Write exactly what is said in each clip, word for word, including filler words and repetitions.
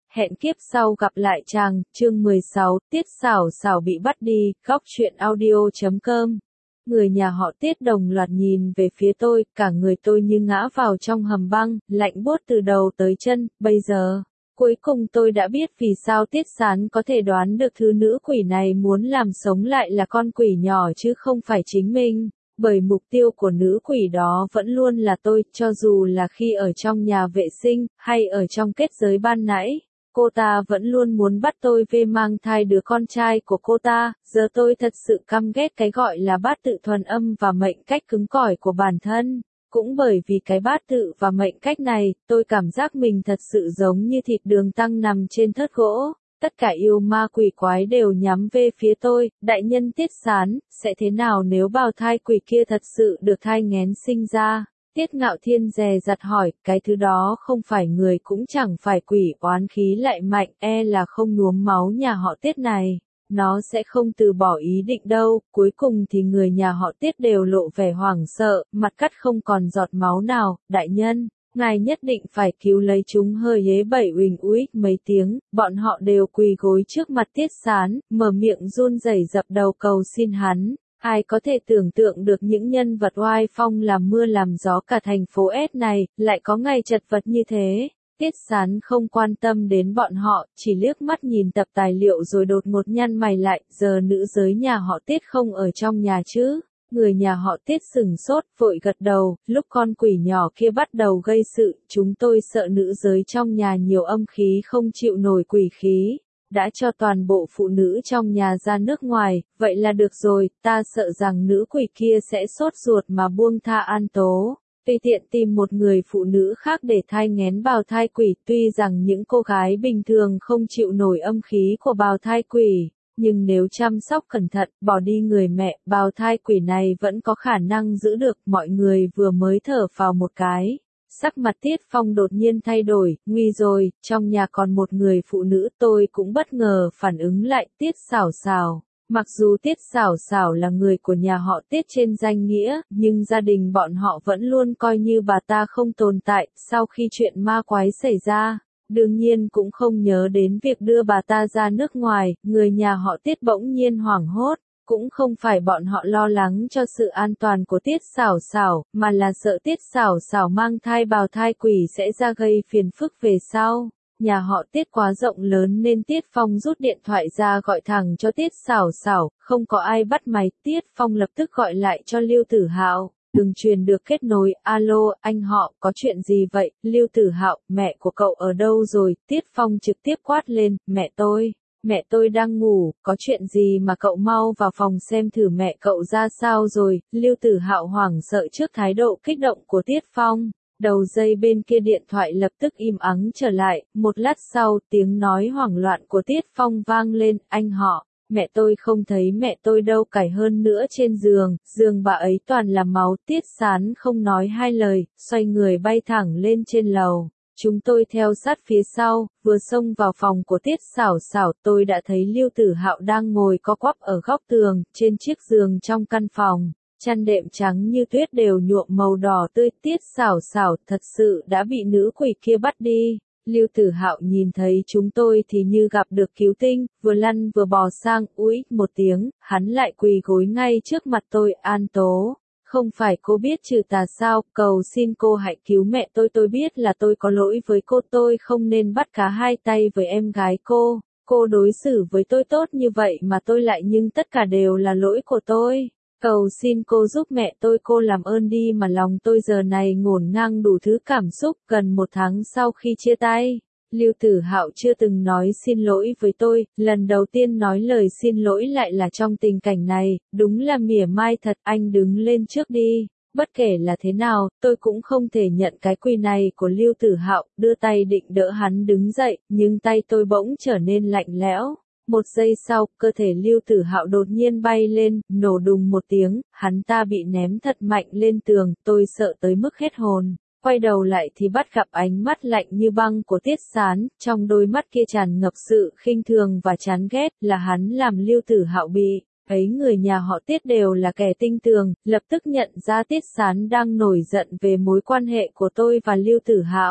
hẹn kiếp sau gặp lại chàng, chương mười sáu, Tiết Sảo Sảo bị bắt đi, góc truyện audio chấm com. Người nhà họ Tiết đồng loạt nhìn về phía tôi, cả người tôi như ngã vào trong hầm băng, lạnh buốt từ đầu tới chân, bây giờ. Cuối cùng tôi đã biết vì sao Tiết Sán có thể đoán được thứ nữ quỷ này muốn làm sống lại là con quỷ nhỏ chứ không phải chính mình. Bởi mục tiêu của nữ quỷ đó vẫn luôn là tôi, cho dù là khi ở trong nhà vệ sinh, hay ở trong kết giới ban nãy. Cô ta vẫn luôn muốn bắt tôi về mang thai đứa con trai của cô ta, giờ tôi thật sự căm ghét cái gọi là bát tự thuần âm và mệnh cách cứng cỏi của bản thân. Cũng bởi vì cái bát tự và mệnh cách này, tôi cảm giác mình thật sự giống như thịt đường tăng nằm trên thớt gỗ. Tất cả yêu ma quỷ quái đều nhắm về phía tôi, đại nhân Tiết Sán, sẽ thế nào nếu bào thai quỷ kia thật sự được thai nghén sinh ra? Tiết Ngạo Thiên dè dặt hỏi, cái thứ đó không phải người cũng chẳng phải quỷ, oán khí lại mạnh, e là không nhuốm máu nhà họ Tiết này. Nó sẽ không từ bỏ ý định đâu. Cuối cùng thì người nhà họ Tiết đều lộ vẻ hoảng sợ, mặt cắt không còn giọt máu nào. Đại nhân, ngài nhất định phải cứu lấy chúng. Hơi hế bảy uỳnh uých mấy tiếng, bọn họ đều quỳ gối trước mặt Tiết Sán, mở miệng run rẩy dập đầu cầu xin hắn. Ai có thể tưởng tượng được những nhân vật oai phong làm mưa làm gió cả thành phố S này, lại có ngày chật vật như thế. Tiết Sán không quan tâm đến bọn họ, chỉ liếc mắt nhìn tập tài liệu rồi đột ngột nhăn mày lại, giờ nữ giới nhà họ Tiết không ở trong nhà chứ? Người nhà họ Tiết sừng sốt, vội gật đầu, lúc con quỷ nhỏ kia bắt đầu gây sự, chúng tôi sợ nữ giới trong nhà nhiều âm khí không chịu nổi quỷ khí. Đã cho toàn bộ phụ nữ trong nhà ra nước ngoài, vậy là được rồi, ta sợ rằng nữ quỷ kia sẽ sốt ruột mà buông tha An Tố. Tùy tiện tìm một người phụ nữ khác để thai nghén bào thai quỷ, tuy rằng những cô gái bình thường không chịu nổi âm khí của bào thai quỷ, nhưng nếu chăm sóc cẩn thận, bỏ đi người mẹ, bào thai quỷ này vẫn có khả năng giữ được. Mọi người vừa mới thở phào một cái. Sắc mặt Tiết Phong đột nhiên thay đổi, nguy rồi, trong nhà còn một người phụ nữ. Tôi cũng bất ngờ phản ứng lại, Tiết Sảo Sảo. Mặc dù Tiết Sảo Sảo là người của nhà họ Tiết trên danh nghĩa, nhưng gia đình bọn họ vẫn luôn coi như bà ta không tồn tại. Sau khi chuyện ma quái xảy ra, đương nhiên cũng không nhớ đến việc đưa bà ta ra nước ngoài. Người nhà họ Tiết bỗng nhiên hoảng hốt. Cũng không phải bọn họ lo lắng cho sự an toàn của Tiết Sảo Sảo, mà là sợ Tiết Sảo Sảo mang thai bào thai quỷ sẽ ra gây phiền phức về sau. Nhà họ Tiết quá rộng lớn nên Tiết Phong rút điện thoại ra gọi thẳng cho Tiết Sảo Sảo, không có ai bắt máy. Tiết Phong lập tức gọi lại cho Lưu Tử Hạo, đừng truyền được kết nối. Alo, anh họ, có chuyện gì vậy? Lưu Tử Hạo, mẹ của cậu ở đâu rồi? Tiết Phong trực tiếp quát lên, mẹ tôi. Mẹ tôi đang ngủ, có chuyện gì mà cậu mau vào phòng xem thử mẹ cậu ra sao rồi. Lưu Tử Hạo hoảng sợ trước thái độ kích động của Tiết Phong. Đầu dây bên kia điện thoại lập tức im ắng trở lại, một lát sau tiếng nói hoảng loạn của Tiết Phong vang lên, anh họ, mẹ tôi không thấy mẹ tôi đâu. Cải hơn nữa trên giường, giường bà ấy toàn là máu. Tiết Sán không nói hai lời, xoay người bay thẳng lên trên lầu. Chúng tôi theo sát phía sau, vừa xông vào phòng của Tiết Sảo Sảo, tôi đã thấy Lưu Tử Hạo đang ngồi co quắp ở góc tường, trên chiếc giường trong căn phòng. Chăn đệm trắng như tuyết đều nhuộm màu đỏ tươi. Tiết Sảo Sảo thật sự đã bị nữ quỷ kia bắt đi. Lưu Tử Hạo nhìn thấy chúng tôi thì như gặp được cứu tinh, vừa lăn vừa bò sang, úi một tiếng, hắn lại quỳ gối ngay trước mặt tôi. An Tố, không phải cô biết trừ tà sao, cầu xin cô hãy cứu mẹ tôi. Tôi biết là tôi có lỗi với cô, tôi không nên bắt cá hai tay với em gái cô. Cô đối xử với tôi tốt như vậy mà tôi lại, nhưng tất cả đều là lỗi của tôi. Cầu xin cô giúp mẹ tôi, cô làm ơn đi. Mà lòng tôi giờ này ngổn ngang đủ thứ cảm xúc. Gần một tháng sau khi chia tay, Lưu Tử Hạo chưa từng nói xin lỗi với tôi, lần đầu tiên nói lời xin lỗi lại là trong tình cảnh này, đúng là mỉa mai thật. Anh đứng lên trước đi. Bất kể là thế nào, tôi cũng không thể nhận cái quỳ này của Lưu Tử Hạo. Đưa tay định đỡ hắn đứng dậy, nhưng tay tôi bỗng trở nên lạnh lẽo. Một giây sau, cơ thể Lưu Tử Hạo đột nhiên bay lên, nổ đùng một tiếng, hắn ta bị ném thật mạnh lên tường. Tôi sợ tới mức hết hồn. Quay đầu lại thì bắt gặp ánh mắt lạnh như băng của Tiết Sán, trong đôi mắt kia tràn ngập sự khinh thường và chán ghét. Là hắn làm Lưu Tử Hạo bị. Ấy người nhà họ Tiết đều là kẻ tinh tường, lập tức nhận ra Tiết Sán đang nổi giận về mối quan hệ của tôi và Lưu Tử Hạo.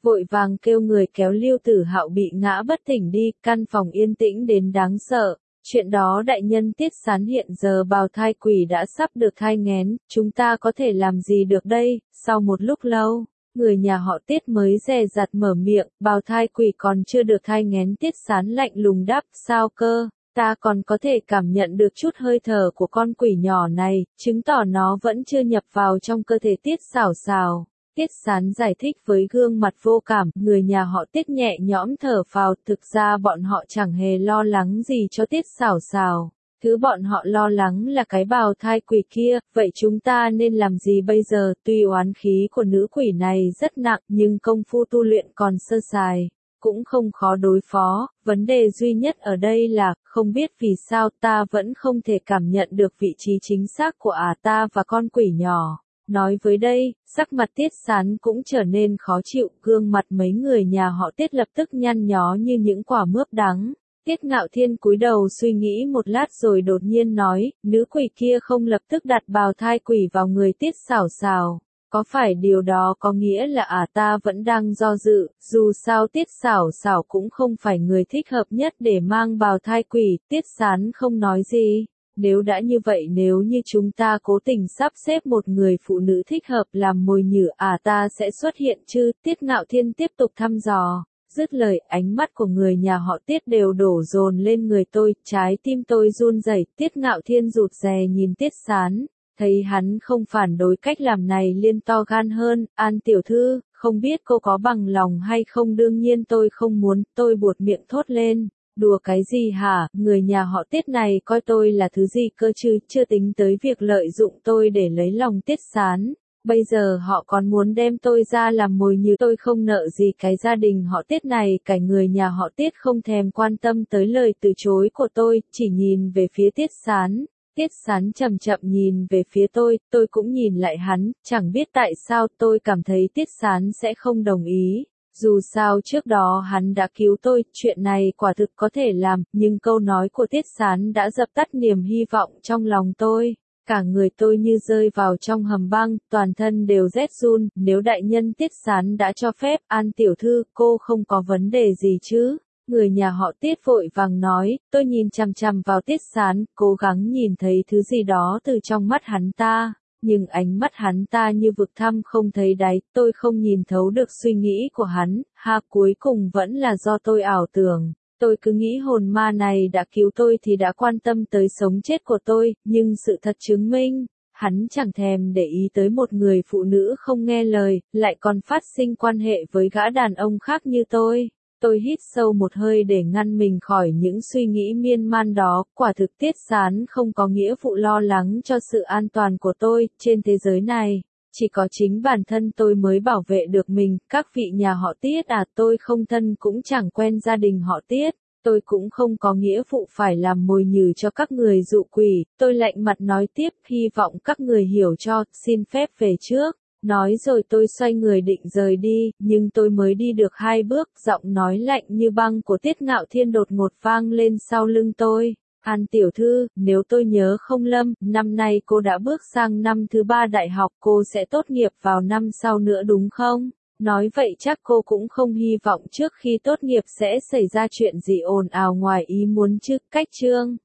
vội vàng kêu người kéo Lưu Tử Hạo bị ngã bất tỉnh đi, căn phòng yên tĩnh đến đáng sợ. Chuyện đó đại nhân Tiết Sán hiện giờ bào thai quỷ đã sắp được thai nghén, chúng ta có thể làm gì được đây? Sau một lúc lâu, người nhà họ Tiết mới dè dặt mở miệng, bào thai quỷ còn chưa được thai nghén. Tiết Sán lạnh lùng đáp, sao cơ? Ta còn có thể cảm nhận được chút hơi thở của con quỷ nhỏ này, chứng tỏ nó vẫn chưa nhập vào trong cơ thể Tiết Sảo Sảo. Tiết Sán giải thích với gương mặt vô cảm, người nhà họ Tiết nhẹ nhõm thở phào, thực ra bọn họ chẳng hề lo lắng gì cho Tiết Sảo Sảo. Thứ bọn họ lo lắng là cái bào thai quỷ kia, vậy chúng ta nên làm gì bây giờ? Tuy oán khí của nữ quỷ này rất nặng, nhưng công phu tu luyện còn sơ sài, cũng không khó đối phó. Vấn đề duy nhất ở đây là, không biết vì sao ta vẫn không thể cảm nhận được vị trí chính xác của ả ta và con quỷ nhỏ. Nói với đây, sắc mặt Tiết Sán cũng trở nên khó chịu, gương mặt mấy người nhà họ Tiết lập tức nhăn nhó như những quả mướp đắng. Tiết Ngạo Thiên cúi đầu suy nghĩ một lát rồi đột nhiên nói, nữ quỷ kia không lập tức đặt bào thai quỷ vào người Tiết Sảo Sảo. Có phải điều đó có nghĩa là ả ta vẫn đang do dự, dù sao Tiết Sảo Sảo cũng không phải người thích hợp nhất để mang bào thai quỷ. Tiết Sán không nói gì. Nếu đã như vậy, nếu như chúng ta cố tình sắp xếp một người phụ nữ thích hợp làm mồi nhử, ả ta sẽ xuất hiện chứ? Tiết Ngạo Thiên tiếp tục thăm dò. Dứt lời, ánh mắt của người nhà họ Tiết đều đổ dồn lên người tôi, trái tim tôi run rẩy. Tiết Ngạo Thiên rụt rè nhìn Tiết Sán, thấy hắn không phản đối cách làm này liền to gan hơn, An tiểu thư, không biết cô có bằng lòng hay không? Đương nhiên tôi không muốn, tôi buột miệng thốt lên. Đùa cái gì hả, người nhà họ Tiết này coi tôi là thứ gì cơ chứ, chưa tính tới việc lợi dụng tôi để lấy lòng Tiết Sán. Bây giờ họ còn muốn đem tôi ra làm mồi nhử. Tôi không nợ gì cái gia đình họ Tiết này. Cả người nhà họ Tiết không thèm quan tâm tới lời từ chối của tôi, chỉ nhìn về phía Tiết Sán. Tiết Sán chậm chậm nhìn về phía tôi, tôi cũng nhìn lại hắn, chẳng biết tại sao tôi cảm thấy Tiết Sán sẽ không đồng ý. Dù sao trước đó hắn đã cứu tôi, chuyện này quả thực có thể làm, nhưng câu nói của Tiết Sán đã dập tắt niềm hy vọng trong lòng tôi. Cả người tôi như rơi vào trong hầm băng, toàn thân đều rét run. Nếu đại nhân Tiết Sán đã cho phép, An tiểu thư, cô không có vấn đề gì chứ? Người nhà họ Tiết vội vàng nói. Tôi nhìn chằm chằm vào Tiết Sán, cố gắng nhìn thấy thứ gì đó từ trong mắt hắn ta. Nhưng ánh mắt hắn ta như vực thẳm không thấy đáy, tôi không nhìn thấu được suy nghĩ của hắn. Ha, cuối cùng vẫn là do tôi ảo tưởng. Tôi cứ nghĩ hồn ma này đã cứu tôi thì đã quan tâm tới sống chết của tôi, nhưng sự thật chứng minh, hắn chẳng thèm để ý tới một người phụ nữ không nghe lời, lại còn phát sinh quan hệ với gã đàn ông khác như tôi. Tôi hít sâu một hơi để ngăn mình khỏi những suy nghĩ miên man đó. Quả thực Tiết Sán không có nghĩa vụ lo lắng cho sự an toàn của tôi. Trên thế giới này, chỉ có chính bản thân tôi mới bảo vệ được mình. Các vị nhà họ Tiết à, tôi không thân cũng chẳng quen gia đình họ Tiết. Tôi cũng không có nghĩa vụ phải làm mồi nhử cho các người dụ quỷ. Tôi lạnh mặt nói tiếp, hy vọng các người hiểu cho, xin phép về trước. Nói rồi tôi xoay người định rời đi, nhưng tôi mới đi được hai bước, giọng nói lạnh như băng của Tiết Ngạo Thiên đột ngột vang lên sau lưng tôi. An tiểu thư, nếu tôi nhớ không lầm, năm nay cô đã bước sang năm thứ ba đại học, cô sẽ tốt nghiệp vào năm sau nữa đúng không? Nói vậy chắc cô cũng không hy vọng trước khi tốt nghiệp sẽ xảy ra chuyện gì ồn ào ngoài ý muốn chứ. Cách chương